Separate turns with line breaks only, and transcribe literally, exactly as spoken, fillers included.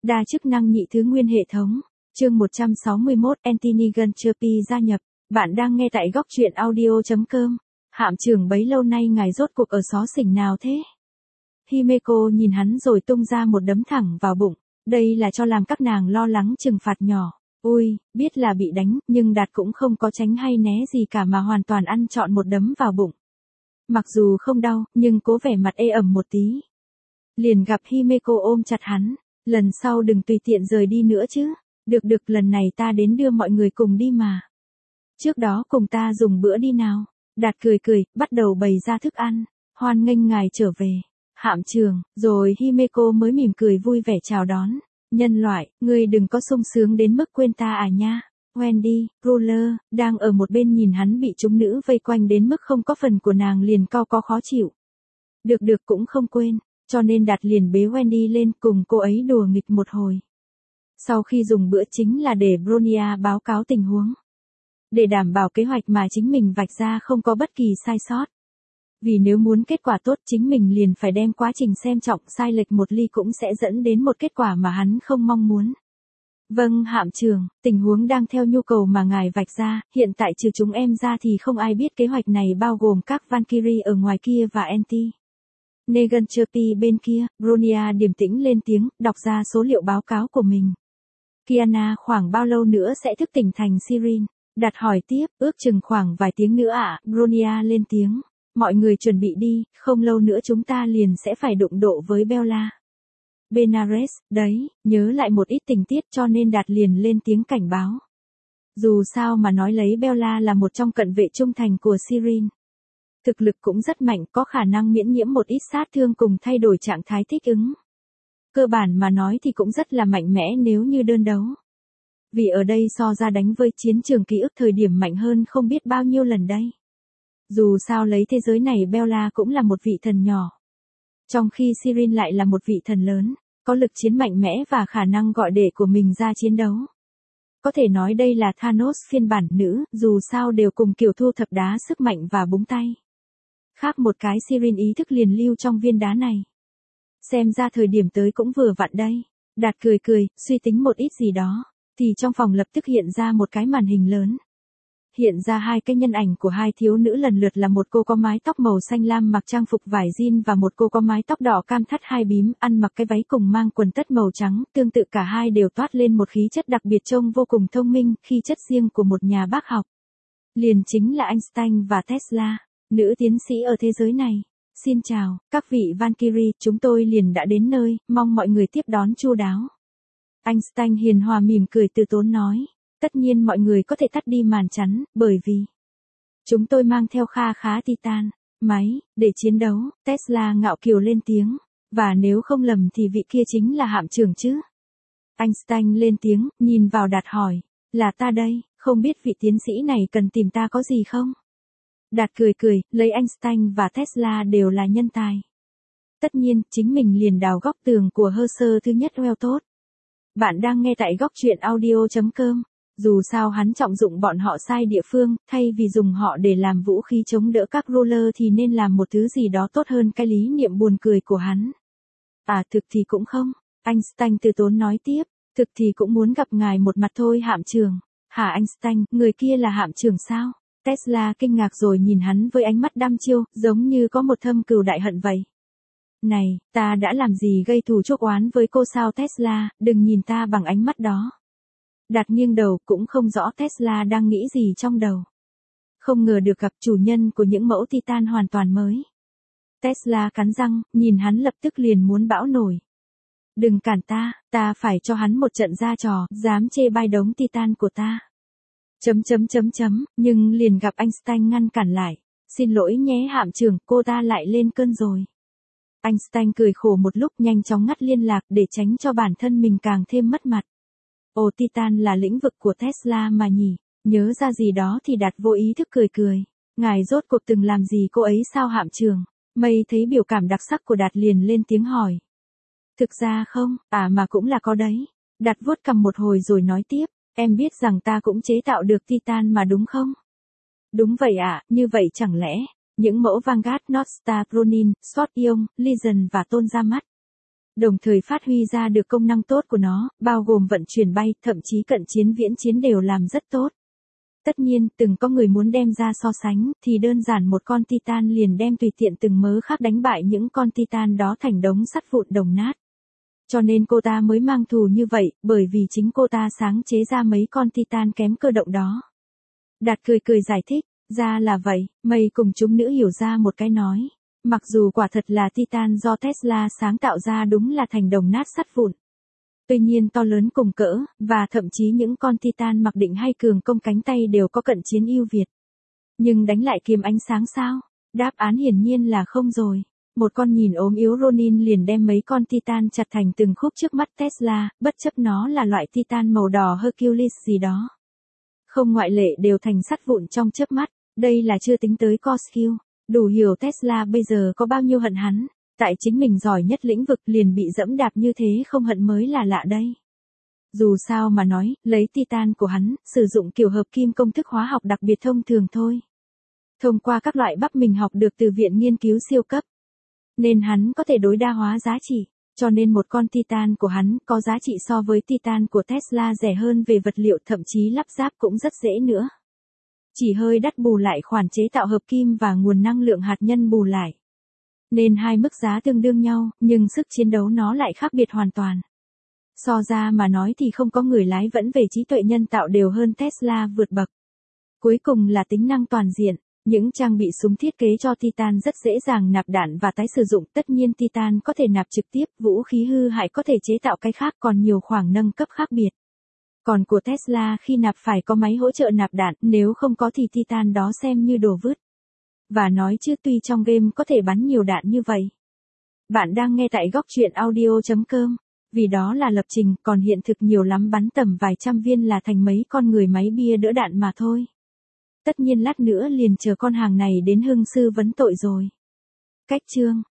Đa chức năng nhị thứ nguyên hệ thống. Chương một trăm sáu mươi mốt Anthony Guncherpi gia nhập. Bạn đang nghe tại góc truyện audio chấm com. Hạm trưởng bấy lâu nay ngài rốt cuộc ở xó xỉnh nào thế? Himeko nhìn hắn rồi tung ra một đấm thẳng vào bụng. Đây là cho làm các nàng lo lắng trừng phạt nhỏ. Ui, biết là bị đánh, nhưng Đạt cũng không có tránh hay né gì cả mà hoàn toàn ăn trọn một đấm vào bụng. Mặc dù không đau, nhưng cố vẻ mặt ê ẩm một tí. Liền gặp Himeko ôm chặt hắn. Lần sau đừng tùy tiện rời đi nữa chứ. Được được, lần này ta đến đưa mọi người cùng đi mà. Trước đó cùng ta dùng bữa đi nào. Đạt cười cười, bắt đầu bày ra thức ăn. Hoan nghênh ngài trở về. Hạm trưởng, rồi Himeko mới mỉm cười vui vẻ chào đón. Nhân loại, ngươi đừng có sung sướng đến mức quên ta à nha. Wendy, Ruler, đang ở một bên nhìn hắn bị chúng nữ vây quanh đến mức không có phần của nàng liền co có khó chịu. Được được, cũng không quên, cho nên Đạt liền bế Wendy lên cùng cô ấy đùa nghịch một hồi. Sau khi dùng bữa chính là để Bronya báo cáo tình huống. Để đảm bảo kế hoạch mà chính mình vạch ra không có bất kỳ sai sót. Vì nếu muốn kết quả tốt chính mình liền phải đem quá trình xem trọng, sai lệch một ly cũng sẽ dẫn đến một kết quả mà hắn không mong muốn. Vâng hạm trưởng, tình huống đang theo nhu cầu mà ngài vạch ra, hiện tại trừ chúng em ra thì không ai biết kế hoạch này bao gồm các Valkyrie ở ngoài kia và Anti. Negan Cherpi bên kia, Bronya điềm tĩnh lên tiếng, đọc ra số liệu báo cáo của mình. Kiana khoảng bao lâu nữa sẽ thức tỉnh thành Sirin? Đạt hỏi tiếp, ước chừng khoảng vài tiếng nữa ạ, à? Bronya lên tiếng. Mọi người chuẩn bị đi, không lâu nữa chúng ta liền sẽ phải đụng độ với Bella. Benares, đấy, nhớ lại một ít tình tiết cho nên Đạt liền lên tiếng cảnh báo. Dù sao mà nói lấy Bella là một trong cận vệ trung thành của Sirin. Thực lực cũng rất mạnh, có khả năng miễn nhiễm một ít sát thương cùng thay đổi trạng thái thích ứng. Cơ bản mà nói thì cũng rất là mạnh mẽ nếu như đơn đấu. Vì ở đây so ra đánh với chiến trường ký ức thời điểm mạnh hơn không biết bao nhiêu lần đây. Dù sao lấy thế giới này Bella cũng là một vị thần nhỏ. Trong khi Sirin lại là một vị thần lớn, có lực chiến mạnh mẽ và khả năng gọi đệ của mình ra chiến đấu. Có thể nói đây là Thanos phiên bản nữ, dù sao đều cùng kiểu thu thập đá sức mạnh và búng tay. Khác một cái Sirin ý thức liền lưu trong viên đá này. Xem ra thời điểm tới cũng vừa vặn đây. Đạt cười cười, suy tính một ít gì đó, thì trong phòng lập tức hiện ra một cái màn hình lớn. Hiện ra hai cái nhân ảnh của hai thiếu nữ lần lượt là một cô có mái tóc màu xanh lam mặc trang phục vải jean và một cô có mái tóc đỏ cam thắt hai bím, ăn mặc cái váy cùng mang quần tất màu trắng, tương tự cả hai đều toát lên một khí chất đặc biệt trông vô cùng thông minh, khí chất riêng của một nhà bác học. Liền chính là Einstein và Tesla, nữ tiến sĩ ở thế giới này. Xin chào, các vị Valkyrie, chúng tôi liền đã đến nơi, mong mọi người tiếp đón chu đáo. Einstein hiền hòa mỉm cười từ tốn nói. Tất nhiên mọi người có thể tắt đi màn chắn, bởi vì chúng tôi mang theo kha khá Titan, máy, để chiến đấu. Tesla ngạo kiều lên tiếng, và nếu không lầm thì vị kia chính là hạm trưởng chứ. Einstein lên tiếng, nhìn vào Đạt hỏi, là ta đây, không biết vị tiến sĩ này cần tìm ta có gì không? Đạt cười cười, lấy Einstein và Tesla đều là nhân tài. Tất nhiên, chính mình liền đào góc tường của hơ sơ thứ nhất well tốt. Bạn đang nghe tại góc truyện audio chấm com. Dù sao hắn trọng dụng bọn họ sai địa phương, thay vì dùng họ để làm vũ khí chống đỡ các ruler thì nên làm một thứ gì đó tốt hơn cái lý niệm buồn cười của hắn. À thực thì cũng không, Einstein từ tốn nói tiếp, thực thì cũng muốn gặp ngài một mặt thôi hạm trưởng. Hả Einstein, người kia là hạm trưởng sao? Tesla kinh ngạc rồi nhìn hắn với ánh mắt đăm chiêu, giống như có một thâm cừu đại hận vậy. Này, ta đã làm gì gây thù chuốc oán với cô sao Tesla, đừng nhìn ta bằng ánh mắt đó. Đạt nghiêng đầu, cũng không rõ Tesla đang nghĩ gì trong đầu. Không ngờ được gặp chủ nhân của những mẫu Titan hoàn toàn mới. Tesla cắn răng, nhìn hắn lập tức liền muốn bão nổi. Đừng cản ta, ta phải cho hắn một trận ra trò, dám chê bai đống Titan của ta. Chấm chấm chấm chấm, nhưng liền gặp Einstein ngăn cản lại. Xin lỗi nhé hạm trưởng, cô ta lại lên cơn rồi. Einstein cười khổ một lúc nhanh chóng ngắt liên lạc để tránh cho bản thân mình càng thêm mất mặt. Ồ Titan là lĩnh vực của Tesla mà nhỉ, nhớ ra gì đó thì Đạt vô ý thức cười cười. Ngài rốt cuộc từng làm gì cô ấy sao hạm trưởng? Mây thấy biểu cảm đặc sắc của Đạt liền lên tiếng hỏi. Thực ra không, à mà cũng là có đấy. Đạt vuốt cằm một hồi rồi nói tiếp, em biết rằng ta cũng chế tạo được Titan mà đúng không? Đúng vậy ạ, à, như vậy chẳng lẽ, những mẫu Vanguard, Northstar, Ronin, Sword Ion, Legion và Tôn ra mắt. đồng thời phát huy ra được công năng tốt của nó, bao gồm vận chuyển bay, thậm chí cận chiến viễn chiến đều làm rất tốt. Tất nhiên, từng có người muốn đem ra so sánh, thì đơn giản một con Titan liền đem tùy tiện từng mớ khác đánh bại những con Titan đó thành đống sắt vụn đồng nát. Cho nên cô ta mới mang thù như vậy, bởi vì chính cô ta sáng chế ra mấy con Titan kém cơ động đó. Đạt cười cười giải thích, ra là vậy, mây cùng chúng nữ hiểu ra một cái nói. Mặc dù quả thật là Titan do Tesla sáng tạo ra đúng là thành đồng nát sắt vụn. Tuy nhiên to lớn cùng cỡ, và thậm chí những con Titan mặc định hay cường công cánh tay đều có cận chiến ưu việt. Nhưng đánh lại kiếm ánh sáng sao? Đáp án hiển nhiên là không rồi. Một con nhìn ốm yếu Ronin liền đem mấy con Titan chặt thành từng khúc trước mắt Tesla, bất chấp nó là loại Titan màu đỏ Hercules gì đó. Không ngoại lệ đều thành sắt vụn trong chớp mắt, đây là chưa tính tới Cosquill. Đủ hiểu Tesla bây giờ có bao nhiêu hận hắn. Tại chính mình giỏi nhất lĩnh vực liền bị dẫm đạp như thế không hận mới là lạ đây. Dù sao mà nói, lấy Titan của hắn, sử dụng kiểu hợp kim công thức hóa học đặc biệt thông thường thôi. Thông qua các loại bắp mình học được từ viện nghiên cứu siêu cấp. Nên hắn có thể đối đa hóa giá trị, cho nên một con Titan của hắn có giá trị so với Titan của Tesla rẻ hơn về vật liệu, thậm chí lắp ráp cũng rất dễ nữa. Chỉ hơi đắt bù lại khoản chế tạo hợp kim và nguồn năng lượng hạt nhân bù lại. Nên hai mức giá tương đương nhau, nhưng sức chiến đấu nó lại khác biệt hoàn toàn. So ra mà nói thì không có người lái vẫn về trí tuệ nhân tạo đều hơn Tesla vượt bậc. Cuối cùng là tính năng toàn diện. Những trang bị súng thiết kế cho Titan rất dễ dàng nạp đạn và tái sử dụng. Tất nhiên Titan có thể nạp trực tiếp, vũ khí hư hại có thể chế tạo cái khác, còn nhiều khoảng nâng cấp khác biệt. Còn của Tesla khi nạp phải có máy hỗ trợ nạp đạn, nếu không có thì Titan đó xem như đồ vứt. Và nói chứ tuy trong game có thể bắn nhiều đạn như vậy. Bạn đang nghe tại góc truyện audio chấm com. Vì đó là lập trình, còn hiện thực nhiều lắm bắn tầm vài trăm viên là thành mấy con người máy bia đỡ đạn mà thôi. Tất nhiên lát nữa liền chờ con hàng này đến hưng sư vấn tội rồi. Cách chương